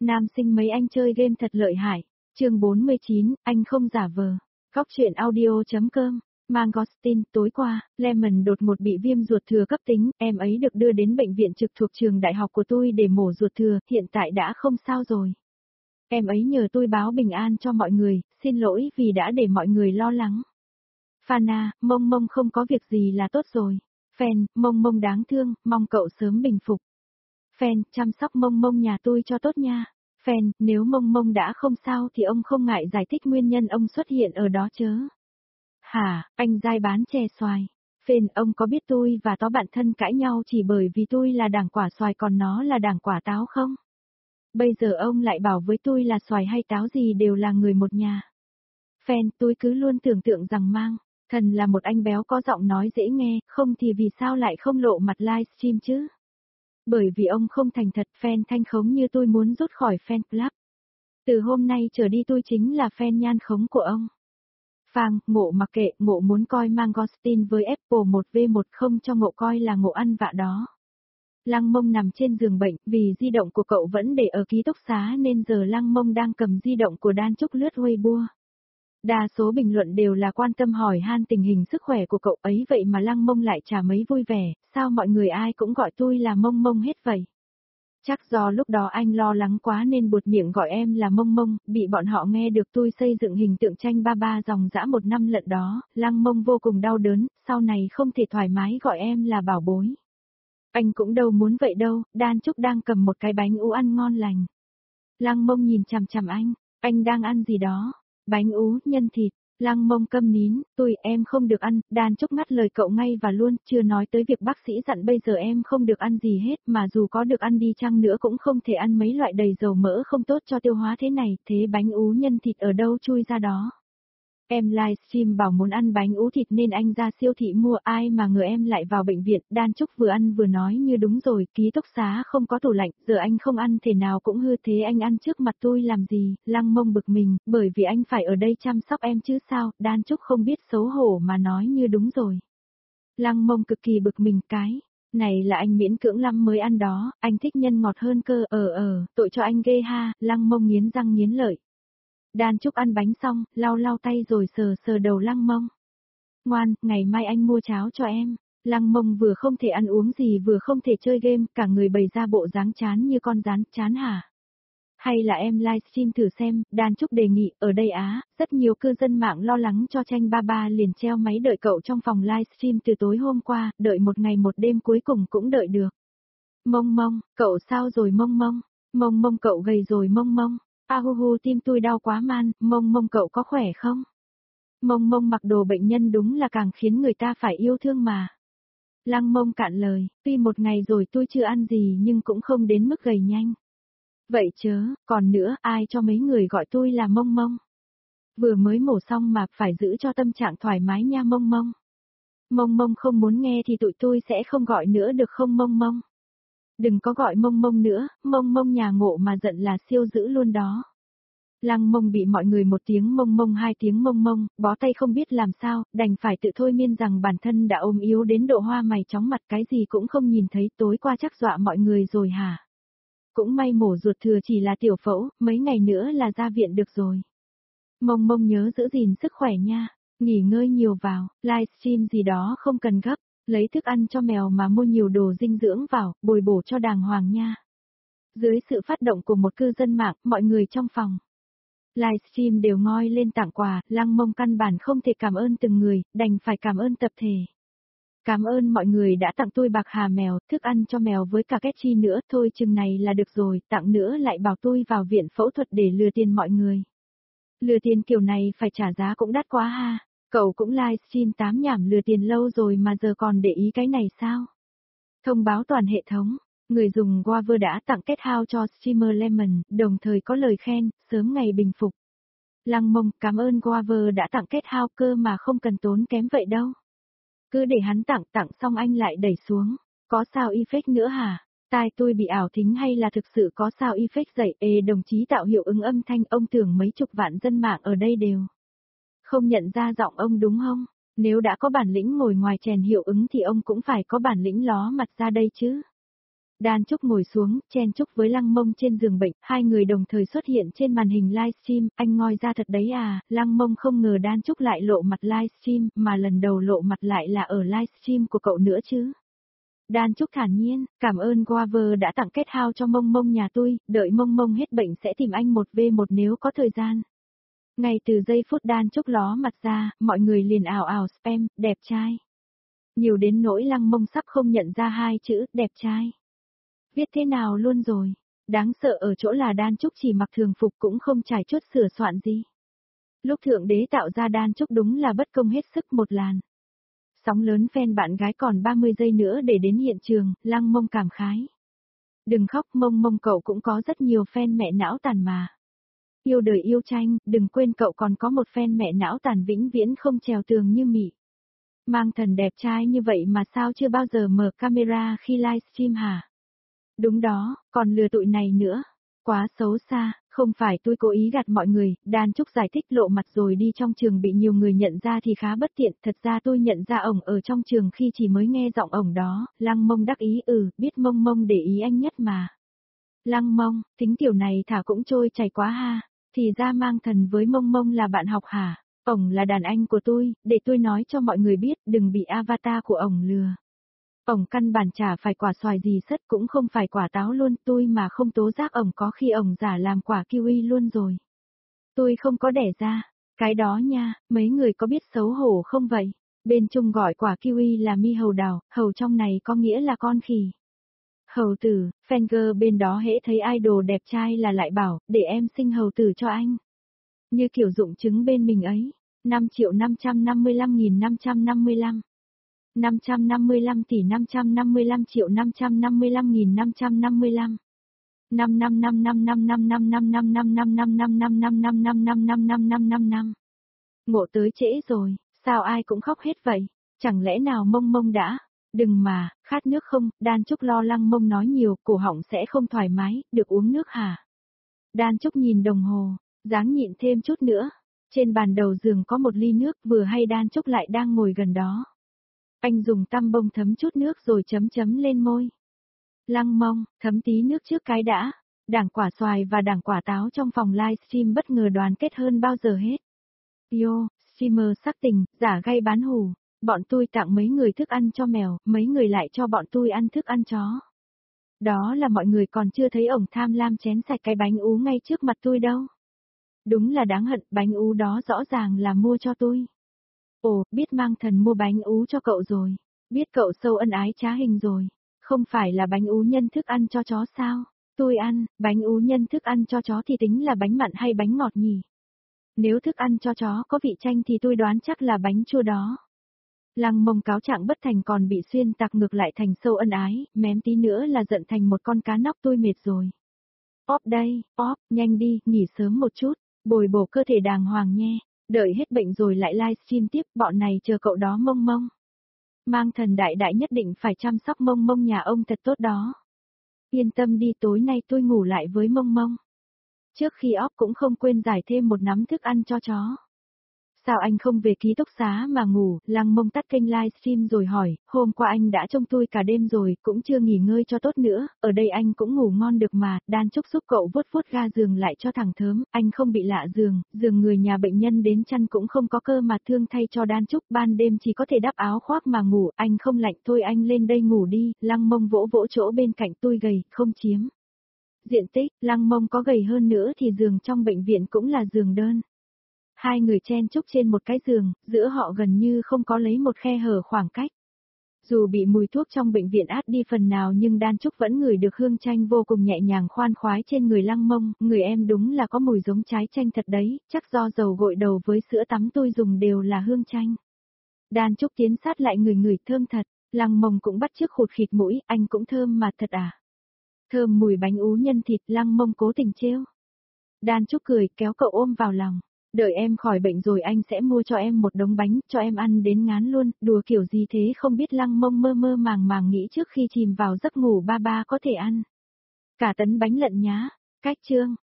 Nam sinh mấy anh chơi game thật lợi hại. Chương 49, anh không giả vờ. Góc truyện audio.com. Mangostin, tối qua, Lemon đột ngột bị viêm ruột thừa cấp tính, em ấy được đưa đến bệnh viện trực thuộc trường đại học của tôi để mổ ruột thừa, hiện tại đã không sao rồi. Em ấy nhờ tôi báo bình an cho mọi người, xin lỗi vì đã để mọi người lo lắng. Fana, Mông Mông không có việc gì là tốt rồi. Fan, Mông Mông đáng thương, mong cậu sớm bình phục. Fan, chăm sóc Mông Mông nhà tôi cho tốt nha. Fan, nếu Mông Mông đã không sao thì ông không ngại giải thích nguyên nhân ông xuất hiện ở đó chớ. Hả, anh dai bán chè xoài. Fan, ông có biết tôi và Tó bạn thân cãi nhau chỉ bởi vì tôi là đảng quả xoài còn nó là đảng quả táo không? Bây giờ ông lại bảo với tôi là xoài hay táo gì đều là người một nhà. Fan, tôi cứ luôn tưởng tượng rằng Thần là một anh béo có giọng nói dễ nghe, không thì vì sao lại không lộ mặt livestream chứ? Bởi vì ông không thành thật, fan thanh khống như tôi muốn rút khỏi fan club. Từ hôm nay trở đi tôi chính là fan nhan khống của ông. Phang, Ngộ mặc kệ, Ngộ muốn coi Mangostin với Apple 1v1 không cho Ngộ coi là Ngộ ăn vạ đó. Lăng Mông nằm trên giường bệnh, vì di động của cậu vẫn để ở ký túc xá nên giờ Lăng Mông đang cầm di động của Đan Trúc lướt Weibo. Đa số bình luận đều là quan tâm hỏi han tình hình sức khỏe của cậu ấy vậy mà Lăng Mông lại chả mấy vui vẻ, sao mọi người ai cũng gọi tôi là Mông Mông hết vậy? Chắc do lúc đó anh lo lắng quá nên buột miệng gọi em là Mông Mông, bị bọn họ nghe được tôi xây dựng hình tượng tranh ba ba dòng dã 1 năm lận đó, Lăng Mông vô cùng đau đớn, sau này không thể thoải mái gọi em là bảo bối. Anh cũng đâu muốn vậy đâu, Đan Trúc đang cầm một cái bánh ú ăn ngon lành. Lăng Mông nhìn chằm chằm anh đang ăn gì đó? Bánh ú, nhân thịt. Lăng Mông câm nín, em không được ăn, Đan Trúc ngắt lời cậu ngay và luôn, chưa nói tới việc bác sĩ dặn bây giờ em không được ăn gì hết, mà dù có được ăn đi chăng nữa cũng không thể ăn mấy loại đầy dầu mỡ không tốt cho tiêu hóa thế này, thế bánh ú nhân thịt ở đâu chui ra đó. Em livestream bảo muốn ăn bánh ú thịt nên anh ra siêu thị mua, ai mà ngờ em lại vào bệnh viện, Đan Trúc vừa ăn vừa nói như đúng rồi, ký túc xá không có tủ lạnh, giờ anh không ăn thể nào cũng hư thế anh ăn trước mặt tôi làm gì, Lăng Mông bực mình, bởi vì anh phải ở đây chăm sóc em chứ sao, Đan Trúc không biết xấu hổ mà nói như đúng rồi. Lăng Mông cực kỳ bực mình cái. Này là anh miễn cưỡng lắm mới ăn đó, anh thích nhân ngọt hơn cơ, tội cho anh ghê ha, Lăng Mông nghiến răng nghiến lợi. Đan Trúc ăn bánh xong, lau lau tay rồi sờ sờ đầu Lăng Mông. Ngoan, ngày mai anh mua cháo cho em. Lăng Mông vừa không thể ăn uống gì vừa không thể chơi game, cả người bày ra bộ dáng chán như con rắn, chán hả? Hay là em livestream thử xem, Đan Trúc đề nghị, ở đây rất nhiều cư dân mạng lo lắng cho tranh ba ba liền treo máy đợi cậu trong phòng livestream từ tối hôm qua, đợi một ngày một đêm cuối cùng cũng đợi được. Mông Mông, cậu sao rồi Mông Mông? Mông Mông cậu gầy rồi Mông Mông. Tim tôi đau quá Mông Mông cậu có khỏe không? Mông Mông mặc đồ bệnh nhân đúng là càng khiến người ta phải yêu thương mà. Lăng Mông cạn lời, tuy một ngày rồi tôi chưa ăn gì nhưng cũng không đến mức gầy nhanh. Vậy chớ, còn nữa, ai cho mấy người gọi tôi là Mông Mông? Vừa mới mổ xong mà phải giữ cho tâm trạng thoải mái nha Mông Mông. Mông Mông không muốn nghe thì tụi tôi sẽ không gọi nữa được không Mông Mông? Đừng có gọi Mông Mông nữa, Mông Mông nhà Ngộ mà giận là siêu dữ luôn đó. Lăng Mông bị mọi người một tiếng Mông Mông hai tiếng Mông Mông, bó tay không biết làm sao, đành phải tự thôi miên rằng bản thân đã ốm yếu đến độ hoa mày chóng mặt cái gì cũng không nhìn thấy, tối qua chắc dọa mọi người rồi hả? Cũng may mổ ruột thừa chỉ là tiểu phẫu, mấy ngày nữa là ra viện được rồi. Mông Mông nhớ giữ gìn sức khỏe nha, nghỉ ngơi nhiều vào, livestream gì đó không cần gấp, lấy thức ăn cho mèo mà mua nhiều đồ dinh dưỡng vào, bồi bổ cho đàng hoàng nha. Dưới sự phát động của một cư dân mạng, mọi người trong phòng livestream đều ngoi lên tặng quà, Lăng Mông căn bản không thể cảm ơn từng người, đành phải cảm ơn tập thể. Cảm ơn mọi người đã tặng tôi bạc hà mèo, thức ăn cho mèo với cả ketchi nữa, thôi chừng này là được rồi, tặng nữa lại bảo tôi vào viện phẫu thuật để lừa tiền mọi người. Lừa tiền kiểu này phải trả giá cũng đắt quá ha, cậu cũng livestream tám nhảm lừa tiền lâu rồi mà giờ còn để ý cái này sao? Thông báo toàn hệ thống. Người dùng Waver đã tặng kết hao cho streamer Lemon, đồng thời có lời khen, sớm ngày bình phục. Lăng Mông, cảm ơn Waver đã tặng kết hao cơ mà không cần tốn kém vậy đâu. Cứ để hắn tặng xong anh lại đẩy xuống. Có sao effect nữa hả? Tai tôi bị ảo thính hay là thực sự có sao effect dậy? Đồng chí tạo hiệu ứng âm thanh, ông tưởng mấy chục vạn dân mạng ở đây đều không nhận ra giọng ông đúng không? Nếu đã có bản lĩnh ngồi ngoài chèn hiệu ứng thì ông cũng phải có bản lĩnh ló mặt ra đây chứ. Đan Trúc ngồi xuống, chen chúc với Lăng Mông trên giường bệnh, hai người đồng thời xuất hiện trên màn hình livestream, anh ngoi ra thật đấy à, Lăng Mông không ngờ Đan Trúc lại lộ mặt livestream, mà lần đầu lộ mặt lại là ở livestream của cậu nữa chứ. Đan Trúc thản nhiên, cảm ơn Guaver đã tặng kết hao cho Mông Mông nhà tôi, đợi Mông Mông hết bệnh sẽ tìm anh 1v1 nếu có thời gian. Ngay từ giây phút Đan Trúc ló mặt ra, mọi người liền ào ào spam, đẹp trai. Nhiều đến nỗi Lăng Mông sắp không nhận ra hai chữ, đẹp trai. Viết thế nào luôn rồi. Đáng sợ ở chỗ là Đan Trúc chỉ mặc thường phục cũng không trải chuốt sửa soạn gì. Lúc Thượng Đế tạo ra Đan Trúc đúng là bất công hết sức một làn. Sóng lớn fan bạn gái còn 30 giây nữa để đến hiện trường, Lăng Mông cảm khái. Đừng khóc, Mông Mông cậu cũng có rất nhiều fan mẹ não tàn mà. Yêu đời yêu tranh, đừng quên cậu còn có một fan mẹ não tàn vĩnh viễn không trèo tường như Mị. Mang thần đẹp trai như vậy mà sao chưa bao giờ mở camera khi livestream hả? Đúng đó, còn lừa tụi này nữa. Quá xấu xa, không phải tôi cố ý gạt mọi người, Đan Trúc giải thích lộ mặt rồi đi trong trường bị nhiều người nhận ra thì khá bất tiện, thật ra tôi nhận ra ổng ở trong trường khi chỉ mới nghe giọng ổng đó, Lăng Mông đắc ý biết Mông Mông để ý anh nhất mà. Lăng Mông, tính tiểu này thả cũng trôi chảy quá ha, thì ra Mang Thần với Mông Mông là bạn học hả? Ổng là đàn anh của tôi, để tôi nói cho mọi người biết đừng bị avatar của ổng lừa. Ổng căn bản chả phải quả xoài gì sất cũng không phải quả táo luôn, tôi mà không tố giác ổng có khi ổng giả làm quả kiwi luôn rồi. Tôi không có đẻ ra, cái đó nha, mấy người có biết xấu hổ không vậy? Bên Trung gọi quả kiwi là mi hầu đào, hầu trong này có nghĩa là con khỉ. Hầu tử, fanger bên đó hễ thấy idol đẹp trai là lại bảo, để em sinh hầu tử cho anh. Như kiểu dụng chứng bên mình ấy, 5.555.555. 555 tỷ 555 triệu 555.555. 55555555555555555555555. Ngộ tới trễ rồi, sao ai cũng khóc hết vậy? Chẳng lẽ nào Mông Mông đã? Đừng mà, khát nước không? Đan Trúc lo Lăng Mông nói nhiều, cổ họng sẽ không thoải mái, được uống nước hả? Đan Trúc nhìn đồng hồ, ráng nhịn thêm chút nữa. Trên bàn đầu giường có một ly nước, vừa hay Đan Trúc lại đang ngồi gần đó. Anh dùng tăm bông thấm chút nước rồi chấm chấm lên môi. Lăng Mông, thấm tí nước trước cái đã. Đảng quả xoài và đảng quả táo trong phòng livestream bất ngờ đoàn kết hơn bao giờ hết. Yo, streamer sắc tình, giả gay bán hủ. Bọn tôi tặng mấy người thức ăn cho mèo, mấy người lại cho bọn tôi ăn thức ăn chó. Đó là mọi người còn chưa thấy ổng tham lam chén sạch cái bánh ú ngay trước mặt tôi đâu. Đúng là đáng hận, bánh ú đó rõ ràng là mua cho tôi. Ồ, biết Mang Thần mua bánh ú cho cậu rồi. Biết cậu sâu ân ái trá hình rồi. Không phải là bánh ú nhân thức ăn cho chó sao? Tôi ăn, bánh ú nhân thức ăn cho chó thì tính là bánh mặn hay bánh ngọt nhỉ? Nếu thức ăn cho chó có vị chanh thì tôi đoán chắc là bánh chua đó. Lăng Mông cáo trạng bất thành còn bị xuyên tạc ngược lại thành sâu ân ái, mém tí nữa là giận thành một con cá nóc tôi mệt rồi. Óp đây, óp, nhanh đi, nghỉ sớm một chút, bồi bổ cơ thể đàng hoàng nhé. Đợi hết bệnh rồi lại livestream tiếp, bọn này chờ cậu đó Mông Mông. Mang Thần đại đại nhất định phải chăm sóc Mông Mông nhà ông thật tốt đó. Yên tâm đi, tối nay tôi ngủ lại với Mông Mông. Trước khi óp cũng không quên giải thêm một nắm thức ăn cho chó. Sao anh không về ký túc xá mà ngủ? Lăng Mông tắt kênh livestream rồi hỏi, hôm qua anh đã trông tôi cả đêm rồi, cũng chưa nghỉ ngơi cho tốt nữa, ở đây anh cũng ngủ ngon được mà, Đan Trúc giúp cậu vuốt vuốt ga giường lại cho thẳng thớm, anh không bị lạ giường, giường người nhà bệnh nhân đến chăn cũng không có cơ mà thương thay cho Đan Trúc, ban đêm chỉ có thể đắp áo khoác mà ngủ, anh không lạnh thôi anh lên đây ngủ đi, Lăng Mông vỗ vỗ chỗ bên cạnh tôi gầy, không chiếm diện tích, Lăng Mông có gầy hơn nữa thì giường trong bệnh viện cũng là giường đơn. Hai người chen chúc trên một cái giường, giữa họ gần như không có lấy một khe hở khoảng cách. Dù bị mùi thuốc trong bệnh viện át đi phần nào nhưng Đan Trúc vẫn ngửi được hương chanh vô cùng nhẹ nhàng khoan khoái trên người Lăng Mông, người em đúng là có mùi giống trái chanh thật đấy, chắc do dầu gội đầu với sữa tắm tôi dùng đều là hương chanh. Đan Trúc tiến sát lại người thơm thật, Lăng Mông cũng bắt chước khụt khịt mũi, anh cũng thơm mà thật à. Thơm mùi bánh ú nhân thịt, Lăng Mông cố tình trêu. Đan Trúc cười kéo cậu ôm vào lòng. Đợi em khỏi bệnh rồi anh sẽ mua cho em một đống bánh, cho em ăn đến ngán luôn, đùa kiểu gì thế không biết. Lăng Mông mơ mơ màng nghĩ trước khi chìm vào giấc ngủ ba có thể ăn cả tấn bánh lận nhá. Cách chương